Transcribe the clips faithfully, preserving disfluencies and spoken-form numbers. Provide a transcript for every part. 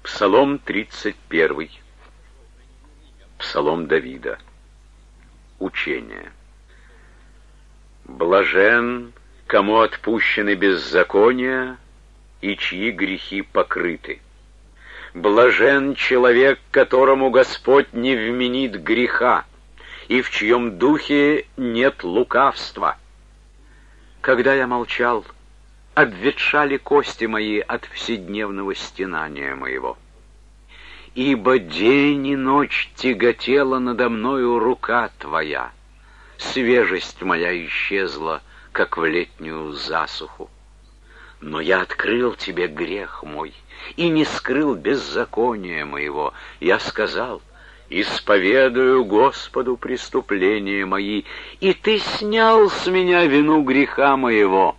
Псалом тридцать первый. Псалом Давида. Учение. Блажен, кому отпущены беззакония и чьи грехи покрыты. Блажен человек, которому Господь не вменит греха, и в чьем духе нет лукавства. Когда я молчал, обветшали кости мои от вседневного стенания моего. Ибо день и ночь тяготела надо мною рука Твоя, свежесть моя исчезла, как в летнюю засуху. Но я открыл Тебе грех мой и не скрыл беззакония моего. Я сказал: исповедую Господу преступления мои, и Ты снял с меня вину греха моего.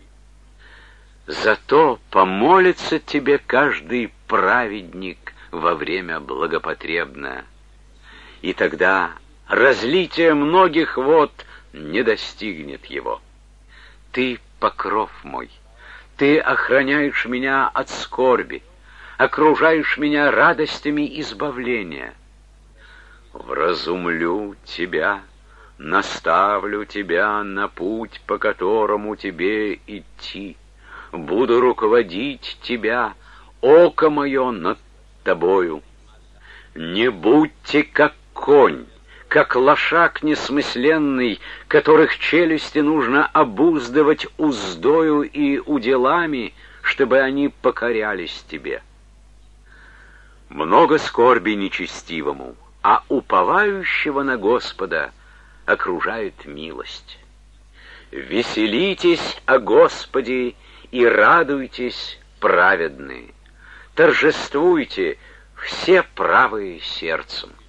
Зато помолится Тебе каждый праведник во время благопотребное, и тогда разлитие многих вод не достигнет его. Ты покров мой, Ты охраняешь меня от скорби, окружаешь меня радостями избавления. Вразумлю Тебя, наставлю Тебя на путь, по которому Тебе идти. Буду руководить Тебя, око мое над Тобою. Не будьте как конь, как лошак несмысленный, которых челюсти нужно обуздывать уздою и уделами, чтобы они покорялись Тебе. Много скорби нечестивому, а уповающего на Господа окружает милость. Веселитесь о Господе и радуйтесь, праведные, торжествуйте, все правые сердцем.